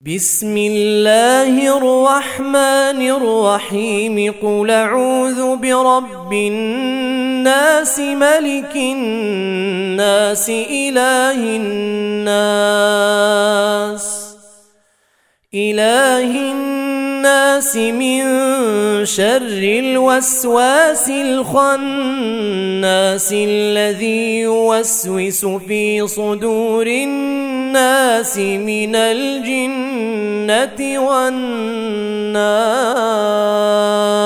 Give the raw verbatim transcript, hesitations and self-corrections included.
بسم الله الرحمن الرحيم قل أعوذ برب الناس ملك الناس إله الناس إله الناس من شر الوسواس الخناس الذي يوسوس في صدور الناس من الجنة والناس.